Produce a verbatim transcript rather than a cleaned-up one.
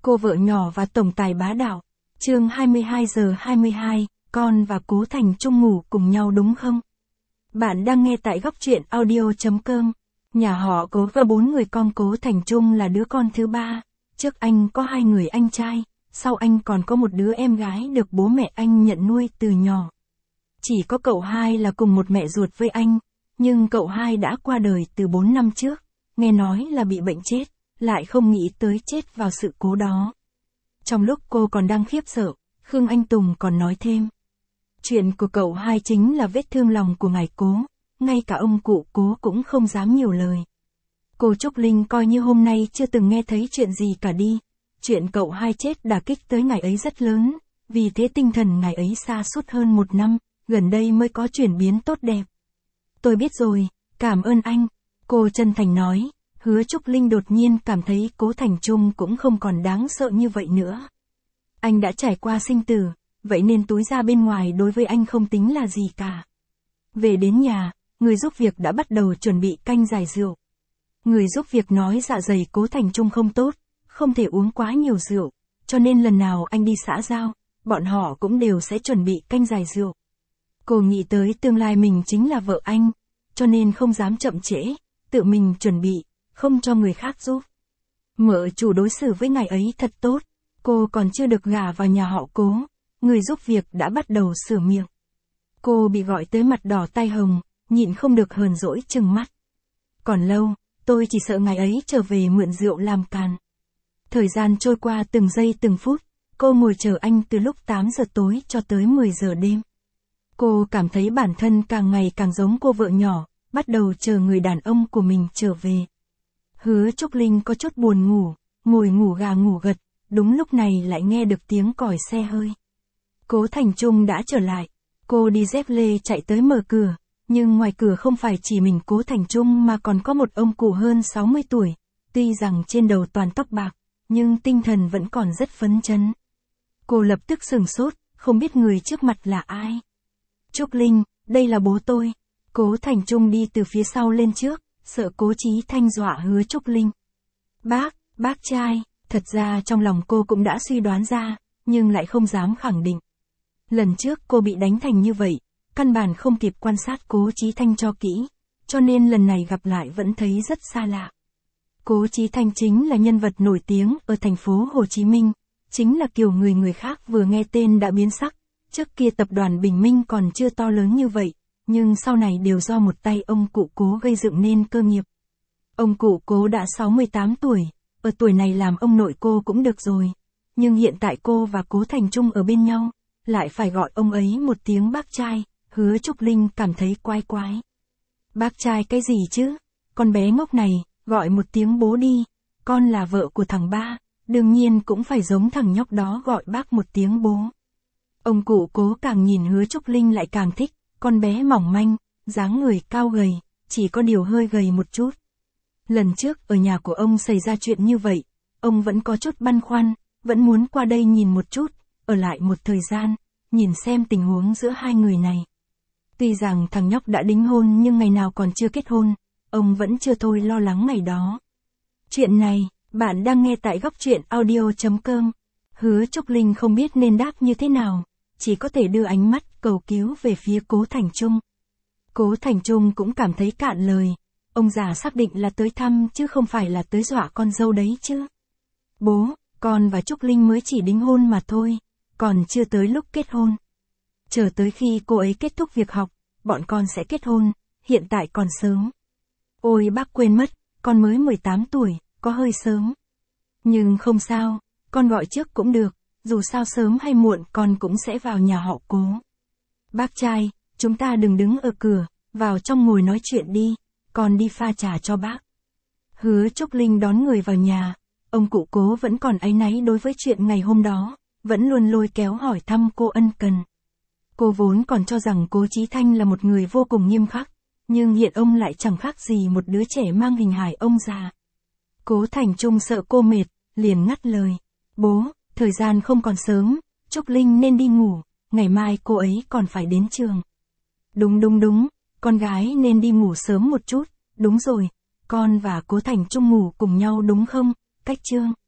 Cô vợ nhỏ và tổng tài bá đạo. Chương hai mươi hai giờ hai mươi hai, con và Cố Thành Trung ngủ cùng nhau đúng không? Bạn đang nghe tại góc truyện audio chấm com. Nhà họ Cố và bốn người con Cố Thành Trung là đứa con thứ ba. Trước anh có hai người anh trai, sau anh còn có một đứa em gái được bố mẹ anh nhận nuôi từ nhỏ. Chỉ có cậu hai là cùng một mẹ ruột với anh, nhưng cậu hai đã qua đời từ bốn năm trước, nghe nói là bị bệnh chết, lại không nghĩ tới chết vào sự cố đó. Trong lúc cô còn đang khiếp sợ, Khương Anh Tùng còn nói thêm. Chuyện của cậu hai chính là vết thương lòng của ngài Cố, ngay cả ông cụ Cố cũng không dám nhiều lời. Cô Trúc Linh coi như hôm nay chưa từng nghe thấy chuyện gì cả đi. Chuyện cậu hai chết đả kích tới ngài ấy rất lớn, vì thế tinh thần ngài ấy sa sút hơn một năm, gần đây mới có chuyển biến tốt đẹp. Tôi biết rồi, cảm ơn anh, cô chân thành nói. Hứa Trúc Linh đột nhiên cảm thấy Cố Thành Trung cũng không còn đáng sợ như vậy nữa. Anh đã trải qua sinh tử, vậy nên túi ra bên ngoài đối với anh không tính là gì cả. Về đến nhà, người giúp việc đã bắt đầu chuẩn bị canh giải rượu. Người giúp việc nói dạ dày Cố Thành Trung không tốt, không thể uống quá nhiều rượu, cho nên lần nào anh đi xã giao, bọn họ cũng đều sẽ chuẩn bị canh giải rượu. Cô nghĩ tới tương lai mình chính là vợ anh, cho nên không dám chậm trễ, tự mình chuẩn bị, không cho người khác giúp. Mợ chủ đối xử với ngài ấy thật tốt, cô còn chưa được gả vào nhà họ Cố, người giúp việc đã bắt đầu sửa miệng. Cô bị gọi tới mặt đỏ tai hồng, nhịn không được hờn dỗi trừng mắt. Còn lâu, tôi chỉ sợ ngài ấy trở về mượn rượu làm càn. Thời gian trôi qua từng giây từng phút, cô ngồi chờ anh từ lúc tám giờ tối cho tới mười giờ đêm. Cô cảm thấy bản thân càng ngày càng giống cô vợ nhỏ, bắt đầu chờ người đàn ông của mình trở về. Hứa Trúc Linh có chút buồn ngủ, ngồi ngủ gà ngủ gật, đúng lúc này lại nghe được tiếng còi xe hơi. Cố Thành Trung đã trở lại, cô đi dép lê chạy tới mở cửa, nhưng ngoài cửa không phải chỉ mình Cố Thành Trung mà còn có một ông cụ hơn sáu mươi tuổi, tuy rằng trên đầu toàn tóc bạc, nhưng tinh thần vẫn còn rất phấn chấn. Cô lập tức sửng sốt, không biết người trước mặt là ai. Trúc Linh, đây là bố tôi. Cố Thành Trung đi từ phía sau lên trước, sợ Cố Chí Thanh dọa Hứa Trúc Linh. Bác, bác trai, thật ra trong lòng cô cũng đã suy đoán ra, nhưng lại không dám khẳng định. Lần trước cô bị đánh thành như vậy, căn bản không kịp quan sát Cố Chí Thanh cho kỹ, cho nên lần này gặp lại vẫn thấy rất xa lạ. Cố Chí Thanh chính là nhân vật nổi tiếng ở thành phố Hồ Chí Minh, chính là kiểu người người khác vừa nghe tên đã biến sắc. Trước kia tập đoàn Bình Minh còn chưa to lớn như vậy, nhưng sau này đều do một tay ông cụ Cố gây dựng nên cơ nghiệp. Ông cụ Cố đã sáu mươi tám tuổi, ở tuổi này làm ông nội cô cũng được rồi, nhưng hiện tại cô và Cố Thành Trung ở bên nhau, lại phải gọi ông ấy một tiếng bác trai. Hứa Trúc Linh cảm thấy quái quái. Bác trai cái gì chứ? Con bé ngốc này, gọi một tiếng bố đi, con là vợ của thằng ba, đương nhiên cũng phải giống thằng nhóc đó gọi bác một tiếng bố. Ông cụ Cố càng nhìn Hứa Trúc Linh lại càng thích, con bé mỏng manh, dáng người cao gầy, chỉ có điều hơi gầy một chút. Lần trước ở nhà của ông xảy ra chuyện như vậy, ông vẫn có chút băn khoăn, vẫn muốn qua đây nhìn một chút, ở lại một thời gian, nhìn xem tình huống giữa hai người này. Tuy rằng thằng nhóc đã đính hôn nhưng ngày nào còn chưa kết hôn, ông vẫn chưa thôi lo lắng ngày đó. Chuyện này, bạn đang nghe tại góc truyện audio chấm com. Hứa Trúc Linh không biết nên đáp như thế nào, chỉ có thể đưa ánh mắt cầu cứu về phía Cố Thành Trung. Cố Thành Trung cũng cảm thấy cạn lời, ông già xác định là tới thăm chứ không phải là tới dọa con dâu đấy chứ. Bố, con và Trúc Linh mới chỉ đính hôn mà thôi, còn chưa tới lúc kết hôn. Chờ tới khi cô ấy kết thúc việc học, bọn con sẽ kết hôn, hiện tại còn sớm. Ôi bác quên mất, con mới mười tám tuổi, có hơi sớm. Nhưng không sao, con gọi trước cũng được, dù sao sớm hay muộn con cũng sẽ vào nhà họ Cố. Bác trai, chúng ta đừng đứng ở cửa, vào trong ngồi nói chuyện đi, con đi pha trà cho bác. Hứa Trúc Linh đón người vào nhà, ông cụ Cố vẫn còn áy náy đối với chuyện ngày hôm đó, vẫn luôn lôi kéo hỏi thăm cô ân cần. Cô vốn còn cho rằng Cố Chí Thanh là một người vô cùng nghiêm khắc, nhưng hiện ông lại chẳng khác gì một đứa trẻ mang hình hài ông già. Cố Thành Trung sợ cô mệt, liền ngắt lời. Bố, thời gian không còn sớm, Trúc Linh nên đi ngủ, ngày mai cô ấy còn phải đến trường. Đúng đúng đúng, con gái nên đi ngủ sớm một chút, đúng rồi, con và Cố Thành Trung ngủ cùng nhau đúng không, cách chương.